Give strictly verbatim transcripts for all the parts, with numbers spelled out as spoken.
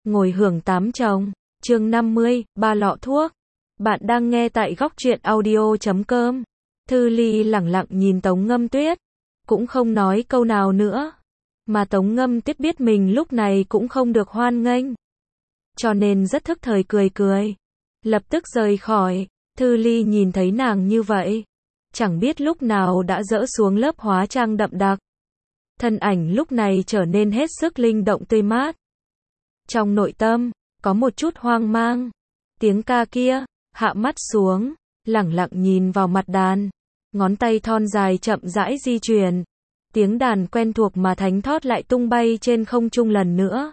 ngồi hưởng tám chồng. Chương năm mươi, ba lọ thuốc. Bạn đang nghe tại góc truyện audio chấm com. Thư Ly lẳng lặng nhìn Tống Ngâm Tuyết, cũng không nói câu nào nữa. Mà Tống Ngâm Tuyết biết mình lúc này cũng không được hoan nghênh, cho nên rất thức thời cười cười, lập tức rời khỏi. Thư Ly nhìn thấy nàng như vậy, chẳng biết lúc nào đã dỡ xuống lớp hóa trang đậm đặc. Thân ảnh lúc này trở nên hết sức linh động tươi mát. Trong nội tâm, có một chút hoang mang. Tiếng ca kia, hạ mắt xuống, lẳng lặng nhìn vào mặt đàn. Ngón tay thon dài chậm rãi di chuyển. Tiếng đàn quen thuộc mà thánh thót lại tung bay trên không trung lần nữa.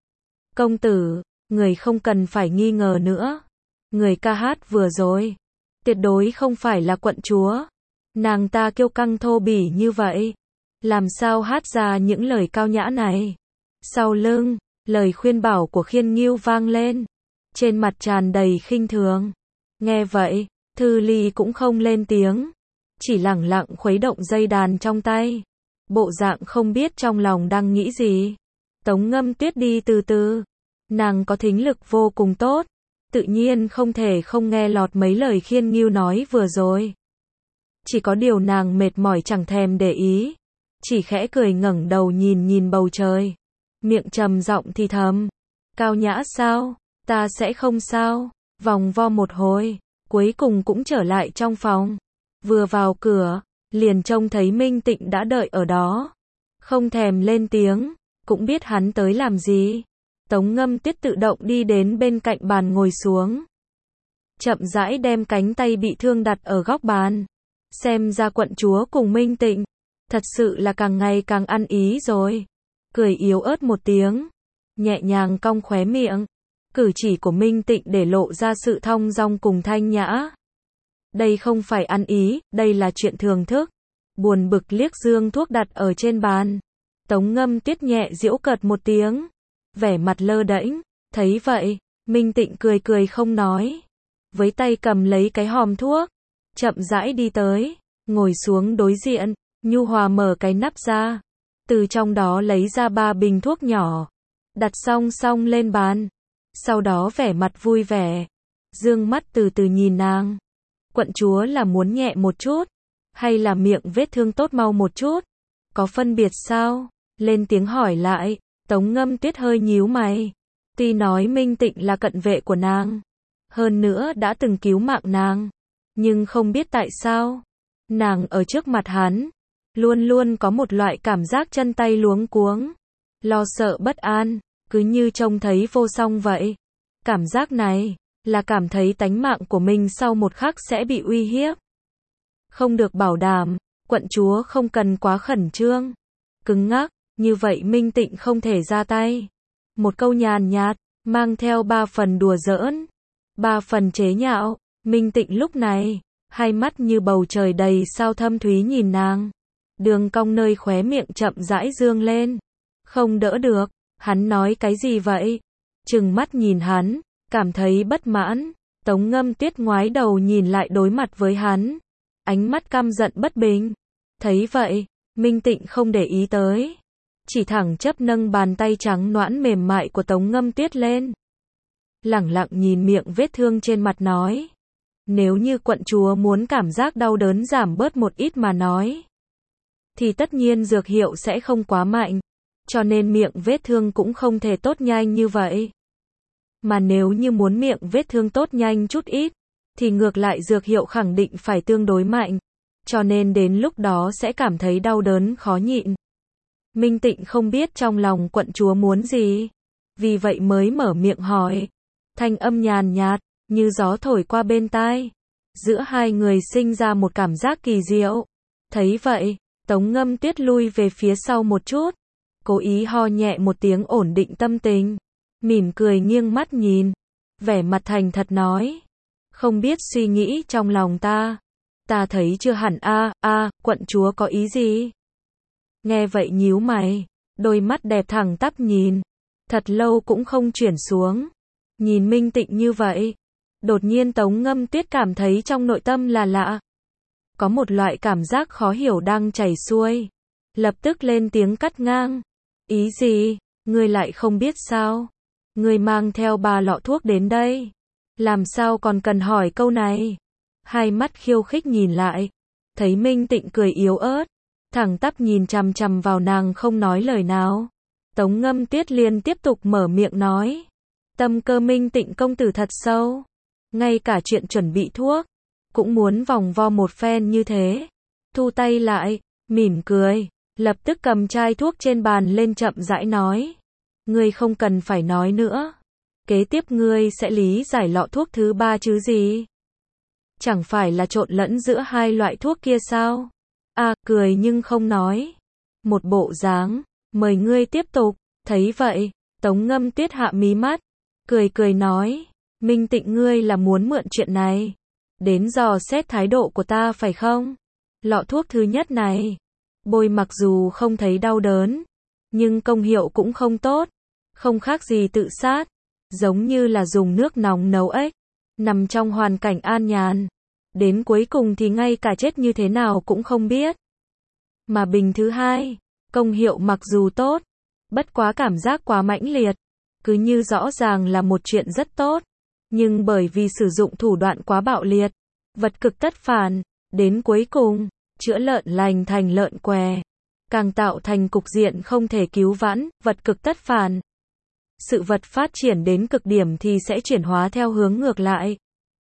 Công tử, người không cần phải nghi ngờ nữa. Người ca hát vừa rồi, tuyệt đối không phải là quận chúa. Nàng ta kiêu căng thô bỉ như vậy, làm sao hát ra những lời cao nhã này. Sau lưng, lời khuyên bảo của Khiên Nghiêu vang lên, trên mặt tràn đầy khinh thường. Nghe vậy, Thư Ly cũng không lên tiếng, chỉ lẳng lặng khuấy động dây đàn trong tay, bộ dạng không biết trong lòng đang nghĩ gì. Tống Ngâm Tuyết đi từ từ, nàng có thính lực vô cùng tốt, tự nhiên không thể không nghe lọt mấy lời Khiên Nghiêu nói vừa rồi. Chỉ có điều nàng mệt mỏi chẳng thèm để ý, chỉ khẽ cười ngẩng đầu nhìn nhìn bầu trời, miệng trầm giọng thì thầm, cao nhã sao, ta sẽ không sao. Vòng vo một hồi, cuối cùng cũng trở lại trong phòng. Vừa vào cửa, liền trông thấy Minh Tịnh đã đợi ở đó, không thèm lên tiếng, cũng biết hắn tới làm gì. Tống Ngâm Tuyết tự động đi đến bên cạnh bàn ngồi xuống, chậm rãi đem cánh tay bị thương đặt ở góc bàn. Xem ra quận chúa cùng Minh Tịnh thật sự là càng ngày càng ăn ý rồi. Cười yếu ớt một tiếng, nhẹ nhàng cong khóe miệng. Cử chỉ của Minh Tịnh để lộ ra sự thong dong cùng thanh nhã. Đây không phải ăn ý, đây là chuyện thường thức. Buồn bực liếc dương thuốc đặt ở trên bàn. Tống Ngâm Tuyết nhẹ giễu cợt một tiếng, vẻ mặt lơ đễnh. Thấy vậy, Minh Tịnh cười cười không nói, với tay cầm lấy cái hòm thuốc, chậm rãi đi tới, ngồi xuống đối diện, nhu hòa mở cái nắp ra, từ trong đó lấy ra ba bình thuốc nhỏ, đặt song song lên bàn. Sau đó vẻ mặt vui vẻ, dương mắt từ từ nhìn nàng. Quận chúa là muốn nhẹ một chút, hay là miệng vết thương tốt mau một chút? Có phân biệt sao? Lên tiếng hỏi lại. Tống Ngâm Tuyết hơi nhíu mày. Tuy nói Minh Tịnh là cận vệ của nàng, hơn nữa đã từng cứu mạng nàng, nhưng không biết tại sao, nàng ở trước mặt hắn, luôn luôn có một loại cảm giác chân tay luống cuống, lo sợ bất an, cứ như trông thấy vô song vậy. Cảm giác này, là cảm thấy tánh mạng của mình sau một khắc sẽ bị uy hiếp. Không được bảo đảm, quận chúa không cần quá khẩn trương, cứng ngắc, như vậy Minh Tịnh không thể ra tay. Một câu nhàn nhạt, mang theo ba phần đùa giỡn, ba phần chế nhạo. Minh Tịnh lúc này, hai mắt như bầu trời đầy sao thâm thúy nhìn nàng. Đường cong nơi khóe miệng chậm rãi dương lên. Không đỡ được, hắn nói cái gì vậy? Trừng mắt nhìn hắn, cảm thấy bất mãn. Tống Ngâm Tuyết ngoái đầu nhìn lại đối mặt với hắn, ánh mắt căm giận bất bình. Thấy vậy, Minh Tịnh không để ý tới, chỉ thẳng chấp nâng bàn tay trắng nõn mềm mại của Tống Ngâm Tuyết lên, lẳng lặng nhìn miệng vết thương trên mặt nói, nếu như quận chúa muốn cảm giác đau đớn giảm bớt một ít mà nói, thì tất nhiên dược hiệu sẽ không quá mạnh, cho nên miệng vết thương cũng không thể tốt nhanh như vậy. Mà nếu như muốn miệng vết thương tốt nhanh chút ít, thì ngược lại dược hiệu khẳng định phải tương đối mạnh, cho nên đến lúc đó sẽ cảm thấy đau đớn khó nhịn. Minh Tịnh không biết trong lòng quận chúa muốn gì, vì vậy mới mở miệng hỏi, thanh âm nhàn nhạt, như gió thổi qua bên tai. Giữa hai người sinh ra một cảm giác kỳ diệu. Thấy vậy, Tống Ngâm Tuyết lui về phía sau một chút, cố ý ho nhẹ một tiếng ổn định tâm tình, mỉm cười nghiêng mắt nhìn, vẻ mặt thành thật nói, không biết suy nghĩ trong lòng ta, ta thấy chưa hẳn a, a, quận chúa có ý gì? Nghe vậy nhíu mày, đôi mắt đẹp thẳng tắp nhìn, thật lâu cũng không chuyển xuống, nhìn Minh Tịnh như vậy, đột nhiên Tống Ngâm Tuyết cảm thấy trong nội tâm là lạ, có một loại cảm giác khó hiểu đang chảy xuôi, lập tức lên tiếng cắt ngang, ý gì, ngươi lại không biết sao? Ngươi mang theo ba lọ thuốc đến đây. Làm sao còn cần hỏi câu này? Hai mắt khiêu khích nhìn lại. Thấy Minh Tịnh cười yếu ớt. Thẳng tắp nhìn chằm chằm vào nàng không nói lời nào. Tống Ngâm Tuyết liền tiếp tục mở miệng nói. Tâm cơ Minh Tịnh công tử thật sâu. Ngay cả chuyện chuẩn bị thuốc. Cũng muốn vòng vo một phen như thế. Thu tay lại. Mỉm cười. Lập tức cầm chai thuốc trên bàn lên chậm rãi nói. Ngươi không cần phải nói nữa. Kế tiếp ngươi sẽ lý giải lọ thuốc thứ ba chứ gì? Chẳng phải là trộn lẫn giữa hai loại thuốc kia sao? À, cười nhưng không nói. Một bộ dáng, mời ngươi tiếp tục. Thấy vậy, Tống Ngâm Tuyết hạ mí mắt, cười cười nói, Minh Tịnh ngươi là muốn mượn chuyện này đến dò xét thái độ của ta phải không? Lọ thuốc thứ nhất này, bôi mặc dù không thấy đau đớn, nhưng công hiệu cũng không tốt, không khác gì tự sát, giống như là dùng nước nóng nấu ếch, nằm trong hoàn cảnh an nhàn, đến cuối cùng thì ngay cả chết như thế nào cũng không biết. Mà bình thứ hai, công hiệu mặc dù tốt, bất quá cảm giác quá mãnh liệt, cứ như rõ ràng là một chuyện rất tốt, nhưng bởi vì sử dụng thủ đoạn quá bạo liệt, vật cực tất phản, đến cuối cùng, chữa lợn lành thành lợn què, càng tạo thành cục diện không thể cứu vãn, vật cực tất phản. Sự vật phát triển đến cực điểm thì sẽ chuyển hóa theo hướng ngược lại.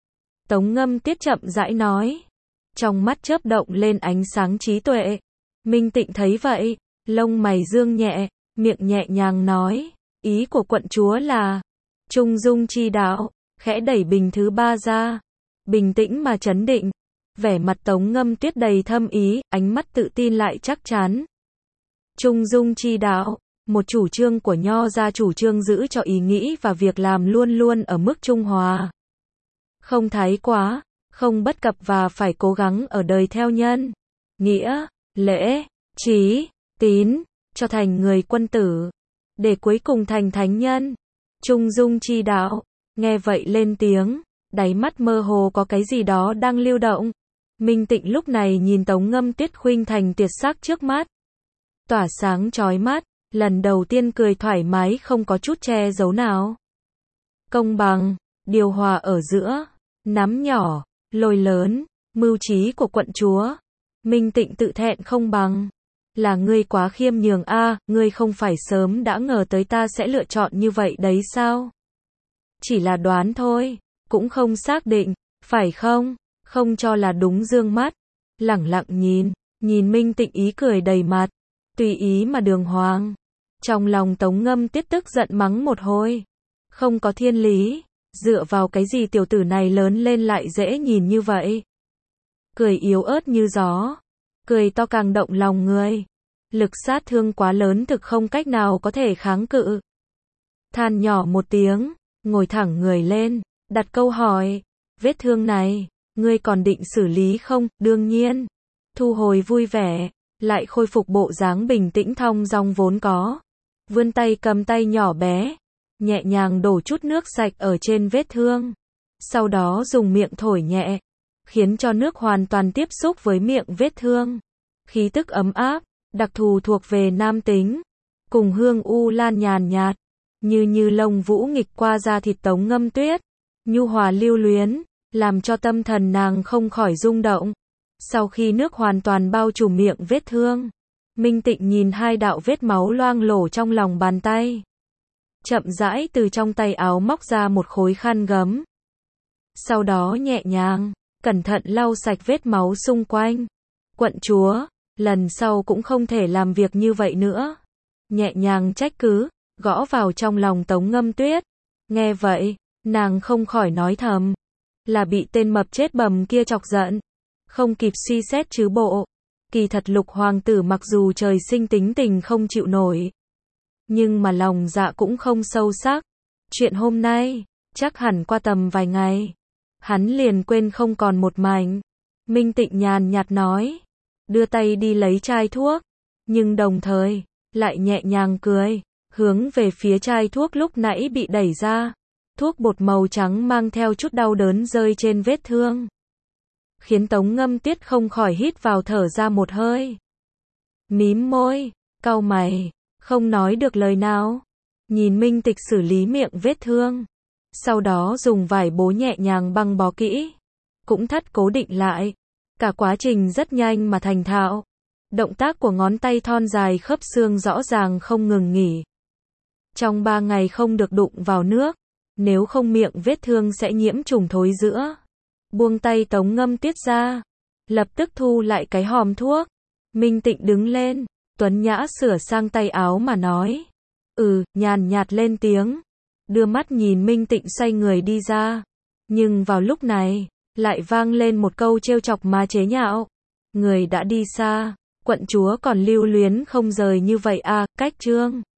Tống Ngâm Tuyết chậm rãi nói, trong mắt chớp động lên ánh sáng trí tuệ. Minh Tịnh thấy vậy, lông mày dương nhẹ, miệng nhẹ nhàng nói, ý của quận chúa là trung dung chi đạo, khẽ đẩy bình thứ ba ra, bình tĩnh mà trấn định. Vẻ mặt Tống Ngâm Tuyết đầy thâm ý, ánh mắt tự tin lại chắc chắn. Trung dung chi đạo, một chủ trương của Nho gia, chủ trương giữ cho ý nghĩ và việc làm luôn luôn ở mức trung hòa. Không thái quá, không bất cập và phải cố gắng ở đời theo nhân, nghĩa, lễ, trí, tín, cho thành người quân tử, để cuối cùng thành thánh nhân. Trung dung chi đạo, nghe vậy lên tiếng, đáy mắt mơ hồ có cái gì đó đang lưu động. Minh Tịnh lúc này nhìn Tống Ngâm Tuyết khuynh thành tuyệt sắc trước mắt, tỏa sáng chói mắt, lần đầu tiên cười thoải mái không có chút che giấu nào. Công bằng, điều hòa ở giữa, nắm nhỏ, lôi lớn, mưu trí của quận chúa. Minh Tịnh tự thẹn không bằng. Là ngươi quá khiêm nhường a, à, ngươi không phải sớm đã ngờ tới ta sẽ lựa chọn như vậy đấy sao? Chỉ là đoán thôi, cũng không xác định, phải không? Không cho là đúng dương mắt, lẳng lặng nhìn, nhìn Minh Tịnh ý cười đầy mặt, tùy ý mà đường hoàng. Trong lòng Tống Ngâm Tuyết tức giận mắng một hồi, không có thiên lý, dựa vào cái gì tiểu tử này lớn lên lại dễ nhìn như vậy? Cười yếu ớt như gió, cười to càng động lòng người, lực sát thương quá lớn thực không cách nào có thể kháng cự. Than nhỏ một tiếng, ngồi thẳng người lên, đặt câu hỏi, vết thương này, ngươi còn định xử lý không? Đương nhiên. Thu hồi vui vẻ, lại khôi phục bộ dáng bình tĩnh thong dong vốn có. Vươn tay cầm tay nhỏ bé, nhẹ nhàng đổ chút nước sạch ở trên vết thương. Sau đó dùng miệng thổi nhẹ, khiến cho nước hoàn toàn tiếp xúc với miệng vết thương. Khí tức ấm áp, đặc thù thuộc về nam tính, cùng hương u lan nhàn nhạt, như như lông vũ nghịch qua da thịt Tống Ngâm Tuyết, nhu hòa lưu luyến, làm cho tâm thần nàng không khỏi rung động. Sau khi nước hoàn toàn bao trùm miệng vết thương, Minh Tịnh nhìn hai đạo vết máu loang lổ trong lòng bàn tay, chậm rãi từ trong tay áo móc ra một khối khăn gấm. Sau đó nhẹ nhàng, cẩn thận lau sạch vết máu xung quanh. Quận chúa, lần sau cũng không thể làm việc như vậy nữa. Nhẹ nhàng trách cứ, gõ vào trong lòng Tống Ngâm Tuyết. Nghe vậy, nàng không khỏi nói thầm, là bị tên mập chết bầm kia chọc giận. Không kịp suy xét chứ bộ. Kỳ thật Lục hoàng tử mặc dù trời sinh tính tình không chịu nổi, nhưng mà lòng dạ cũng không sâu sắc. Chuyện hôm nay, chắc hẳn qua tầm vài ngày, hắn liền quên không còn một mảnh. Minh Tịnh nhàn nhạt nói, đưa tay đi lấy chai thuốc, nhưng đồng thời, lại nhẹ nhàng cười, hướng về phía chai thuốc lúc nãy bị đẩy ra. Thuốc bột màu trắng mang theo chút đau đớn rơi trên vết thương, khiến Tống Ngâm Tuyết không khỏi hít vào thở ra một hơi. Mím môi, cau mày, không nói được lời nào. nhìn Minh Tịch xử lý miệng vết thương. Sau đó dùng vải bố nhẹ nhàng băng bó kỹ. Cũng thắt cố định lại. Cả quá trình rất nhanh mà thành thạo. Động tác của ngón tay thon dài khớp xương rõ ràng không ngừng nghỉ. Trong ba ngày không được đụng vào nước. Nếu không miệng vết thương sẽ nhiễm trùng thối rữa. Buông tay Tống Ngâm Tuyết ra. Lập tức thu lại cái hòm thuốc. Minh Tịnh đứng lên. Tuấn Nhã sửa sang tay áo mà nói. Ừ, nhàn nhạt lên tiếng. Đưa mắt nhìn Minh Tịnh xoay người đi ra. Nhưng vào lúc này, lại vang lên một câu trêu chọc mà chế nhạo. Người đã đi xa, quận chúa còn lưu luyến không rời như vậy à, cách trương.